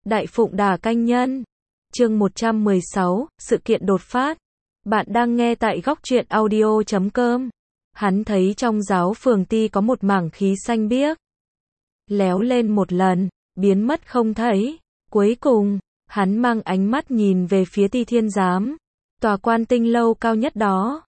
Đại Phụng Đà Canh Nhân. Chương 116, sự kiện đột phát. Bạn đang nghe tại góc truyện audio.com. Hắn thấy trong giáo phường ti có một mảng khí xanh biếc. Léo lên một lần, biến mất không thấy. Cuối cùng, hắn mang ánh mắt nhìn về phía Ti Thiên Giám, tòa quan tinh lâu cao nhất đó.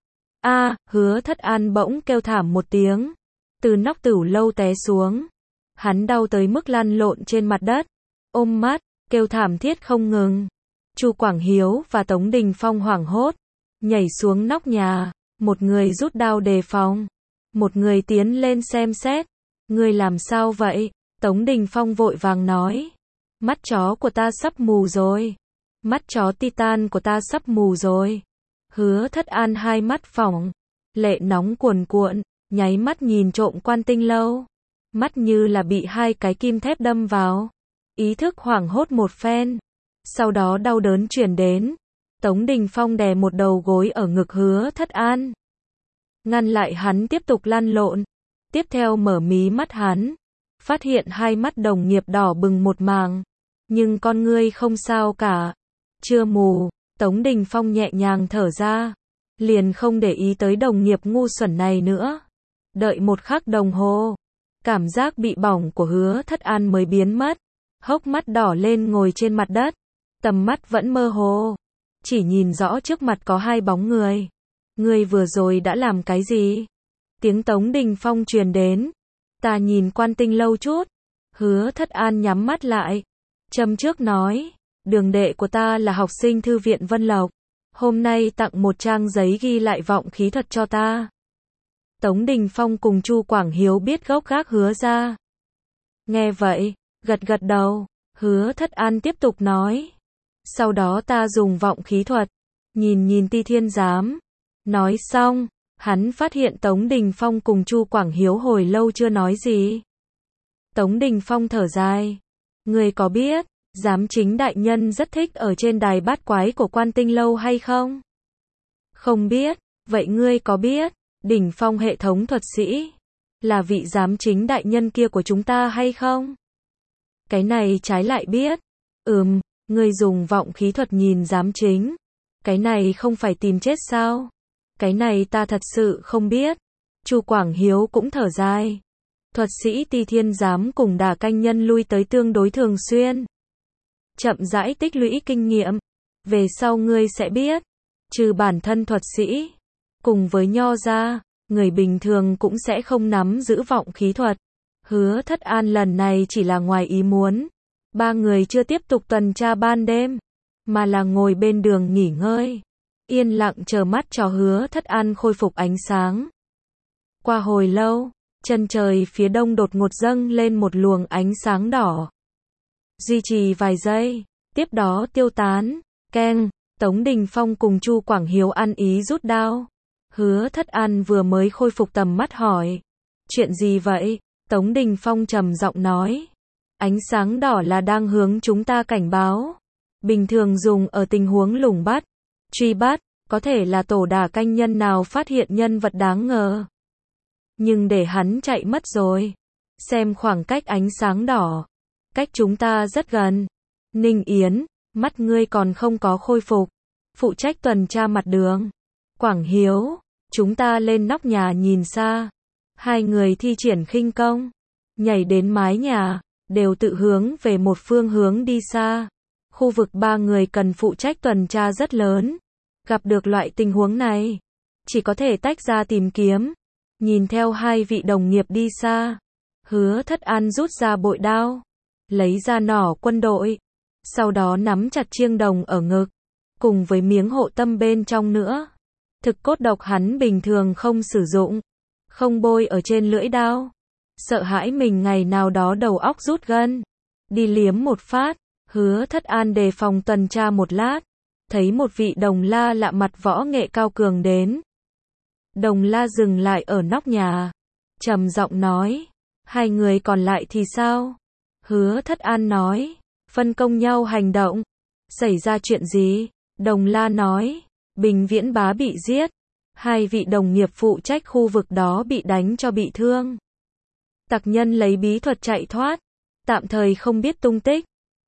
Hứa Thất An bỗng kêu thảm một tiếng, từ nóc tửu lâu té xuống. Hắn đau tới mức lăn lộn trên mặt đất, ôm mắt, kêu thảm thiết không ngừng. Chu Quảng Hiếu và Tống Đình Phong hoảng hốt, nhảy xuống nóc nhà, một người rút đao đề phòng, một người tiến lên xem xét. Ngươi làm sao vậy? Tống Đình Phong vội vàng nói. Mắt chó của ta sắp mù rồi. Mắt chó Titan của ta sắp mù rồi. Hứa Thất An hai mắt phỏng, lệ nóng cuồn cuộn, nháy mắt nhìn trộm quan tinh lâu. Mắt như là bị hai cái kim thép đâm vào. Ý thức hoảng hốt một phen. Sau đó đau đớn truyền đến. Tống Đình Phong đè một đầu gối ở ngực Hứa Thất An, ngăn lại hắn tiếp tục lăn lộn. Tiếp theo mở mí mắt hắn, phát hiện hai mắt đồng nghiệp đỏ bừng một màng, nhưng con ngươi không sao cả, chưa mù. Tống Đình Phong nhẹ nhàng thở ra, liền không để ý tới đồng nghiệp ngu xuẩn này nữa. Đợi một khắc đồng hồ, cảm giác bị bỏng của Hứa Thất An mới biến mất. Hốc mắt đỏ lên ngồi trên mặt đất, tầm mắt vẫn mơ hồ, chỉ nhìn rõ trước mặt có hai bóng người. Ngươi vừa rồi đã làm cái gì? Tiếng Tống Đình Phong truyền đến. Ta nhìn quan tinh lâu chút. Hứa Thất An nhắm mắt lại, châm trước nói, đường đệ của ta là học sinh thư viện Vân Lộc, hôm nay tặng một trang giấy ghi lại vọng khí thuật cho ta. Tống Đình Phong cùng Chu Quảng Hiếu biết gốc gác Hứa ra. Nghe vậy, gật gật đầu. Hứa Thất An tiếp tục nói, sau đó ta dùng vọng khí thuật, nhìn Ti Thiên Giám. Nói xong, hắn phát hiện Tống Đình Phong cùng Chu Quảng Hiếu hồi lâu chưa nói gì. Tống Đình Phong thở dài. Ngươi có biết, giám chính đại nhân rất thích ở trên đài bát quái của quan tinh lâu hay không? Không biết. Vậy ngươi có biết, đỉnh phong hệ thống thuật sĩ là vị giám chính đại nhân kia của chúng ta hay không? Cái này trái lại biết. Ngươi dùng vọng khí thuật nhìn giám chính. Cái này không phải tìm chết sao? Cái này ta thật sự không biết. Chu Quảng Hiếu cũng thở dài. Thuật sĩ Ti Thiên Giám cùng Đà Canh Nhân lui tới tương đối thường xuyên, chậm rãi tích lũy kinh nghiệm. Về sau ngươi sẽ biết, trừ bản thân thuật sĩ, cùng với nho gia, người bình thường cũng sẽ không nắm giữ vọng khí thuật. Hứa Thất An lần này chỉ là ngoài ý muốn. Ba người chưa tiếp tục tuần tra ban đêm, mà là ngồi bên đường nghỉ ngơi, yên lặng chờ mắt cho Hứa Thất An khôi phục ánh sáng. Qua hồi lâu, chân trời phía đông đột ngột dâng lên một luồng ánh sáng đỏ. Duy trì vài giây, tiếp đó tiêu tán. Keng. Tống Đình Phong cùng Chu Quảng Hiếu ăn ý rút đao. Hứa Thất An vừa mới khôi phục tầm mắt hỏi, chuyện gì vậy? Tống Đình Phong trầm giọng nói, ánh sáng đỏ là đang hướng chúng ta cảnh báo. Bình thường dùng ở tình huống lùng bắt, truy bắt, có thể là tổ Đà Canh Nhân nào phát hiện nhân vật đáng ngờ. Nhưng để hắn chạy mất rồi. Xem khoảng cách ánh sáng đỏ, cách chúng ta rất gần. Ninh Yến, mắt ngươi còn không có khôi phục, phụ trách tuần tra mặt đường. Quảng Hiếu, chúng ta lên nóc nhà nhìn xa. Hai người thi triển khinh công, nhảy đến mái nhà, đều tự hướng về một phương hướng đi xa. Khu vực ba người cần phụ trách tuần tra rất lớn. Gặp được loại tình huống này, chỉ có thể tách ra tìm kiếm. Nhìn theo hai vị đồng nghiệp đi xa, Hứa Thất An rút ra bội đao, lấy ra nỏ quân đội, sau đó nắm chặt chiêng đồng ở ngực, cùng với miếng hộ tâm bên trong nữa. Thực cốt độc hắn bình thường không sử dụng, không bôi ở trên lưỡi đao, sợ hãi mình ngày nào đó đầu óc rút gân, đi liếm một phát. Hứa Thất An đề phòng tuần tra một lát, thấy một vị đồng la lạ mặt võ nghệ cao cường đến. Đồng la dừng lại ở nóc nhà, trầm giọng nói, hai người còn lại thì sao? Hứa Thất An nói, phân công nhau hành động. Xảy ra chuyện gì? Đồng la nói, Bình Viễn Bá bị giết, hai vị đồng nghiệp phụ trách khu vực đó bị đánh cho bị thương. Tặc nhân lấy bí thuật chạy thoát, tạm thời không biết tung tích.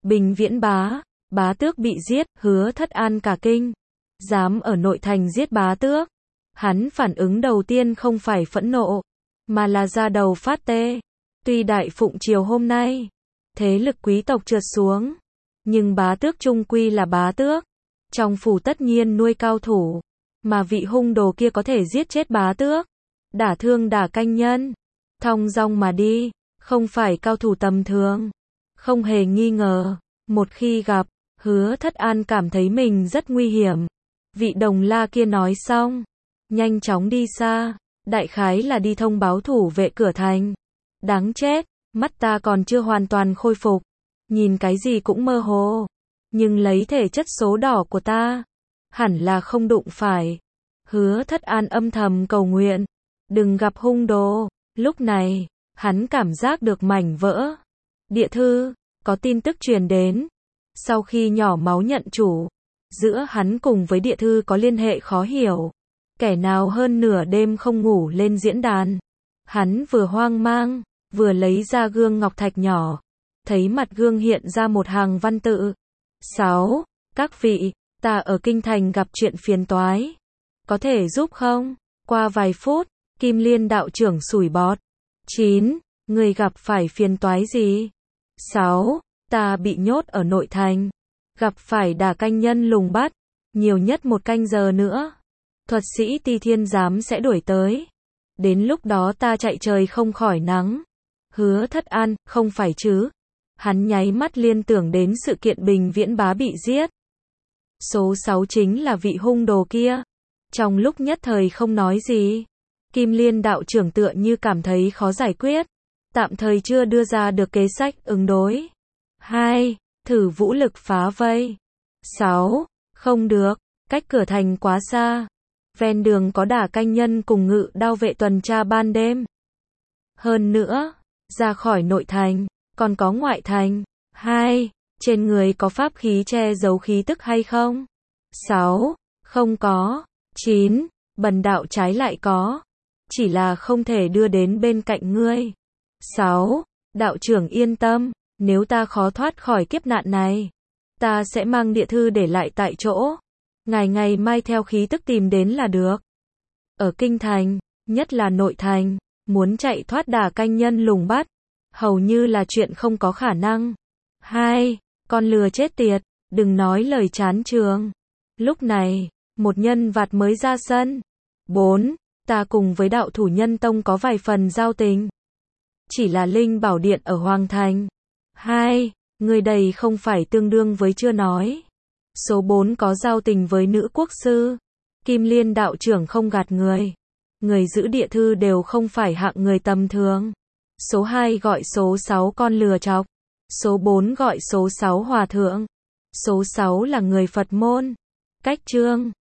Bình Viễn bá tước bị giết, Hứa Thất An cả kinh. Dám ở nội thành giết bá tước. Hắn phản ứng đầu tiên không phải phẫn nộ, mà là da đầu phát tê. Tuy Đại Phụng Triều hôm nay, thế lực quý tộc trượt xuống, nhưng bá tước trung quy là bá tước. Trong phủ tất nhiên nuôi cao thủ, mà vị hung đồ kia có thể giết chết bá tước, đả thương đả canh nhân, thong dong mà đi, không phải cao thủ tầm thường. Không hề nghi ngờ, một khi gặp, Hứa Thất An cảm thấy mình rất nguy hiểm. Vị đồng la kia nói xong, nhanh chóng đi xa, đại khái là đi thông báo thủ vệ cửa thành. Đáng chết, mắt ta còn chưa hoàn toàn khôi phục, nhìn cái gì cũng mơ hồ, nhưng lấy thể chất số đỏ của ta, hẳn là không đụng phải. Hứa Thất An âm thầm cầu nguyện, đừng gặp hung đồ. Lúc này, hắn cảm giác được mảnh vỡ. Địa thư, có tin tức truyền đến. Sau khi nhỏ máu nhận chủ, giữa hắn cùng với địa thư có liên hệ khó hiểu. Kẻ nào hơn nửa đêm không ngủ lên diễn đàn. Hắn vừa hoang mang, vừa lấy ra gương ngọc thạch nhỏ. Thấy mặt gương hiện ra một hàng văn tự. 6. Các vị, ta ở kinh thành gặp chuyện phiền toái. Có thể giúp không? Qua vài phút, Kim Liên đạo trưởng sủi bọt. 9. Người gặp phải phiền toái gì? 6. Ta bị nhốt ở nội thành. Gặp phải đả canh nhân lùng bắt. Nhiều nhất 1 canh giờ nữa. Thuật sĩ Ti Thiên Giám sẽ đuổi tới. Đến lúc đó ta chạy trời không khỏi nắng. Hứa Thất An, không phải chứ? Hắn nháy mắt liên tưởng đến sự kiện Bình Viễn bá bị giết. Số 6 chính là vị hung đồ kia. Trong lúc nhất thời không nói gì, Kim Liên đạo trưởng tựa như cảm thấy khó giải quyết, tạm thời chưa đưa ra được kế sách ứng đối. 2. Thử vũ lực phá vây. 6. Không được, cách cửa thành quá xa. Ven đường có đả canh nhân cùng ngự đao vệ tuần tra ban đêm. Hơn nữa, ra khỏi nội thành, còn có ngoại thành. 2. Trên người có pháp khí che giấu khí tức hay không? 6. Không có. 9. Bần đạo trái lại có. Chỉ là không thể đưa đến bên cạnh ngươi. 6. Đạo trưởng yên tâm, nếu ta khó thoát khỏi kiếp nạn này, ta sẽ mang địa thư để lại tại chỗ. Ngài ngày mai theo khí tức tìm đến là được. Ở kinh thành, nhất là nội thành, muốn chạy thoát đả canh nhân lùng bắt, hầu như là chuyện không có khả năng. 2. Con lừa chết tiệt, đừng nói lời chán chường. Lúc này, một nhân vật mới ra sân. 4. Ta cùng với đạo thủ Nhân Tông có vài phần giao tình. Chỉ là Linh Bảo Điện ở Hoàng Thành. 2. Người đây không phải tương đương với chưa nói. Số 4 có giao tình với nữ quốc sư. Kim Liên đạo trưởng không gạt người. Người giữ địa thư đều không phải hạng người tầm thường. Số 2 gọi số 6 con lừa chọc. Số 4 gọi số 6 hòa thượng. Số 6 là người Phật môn. Cách chương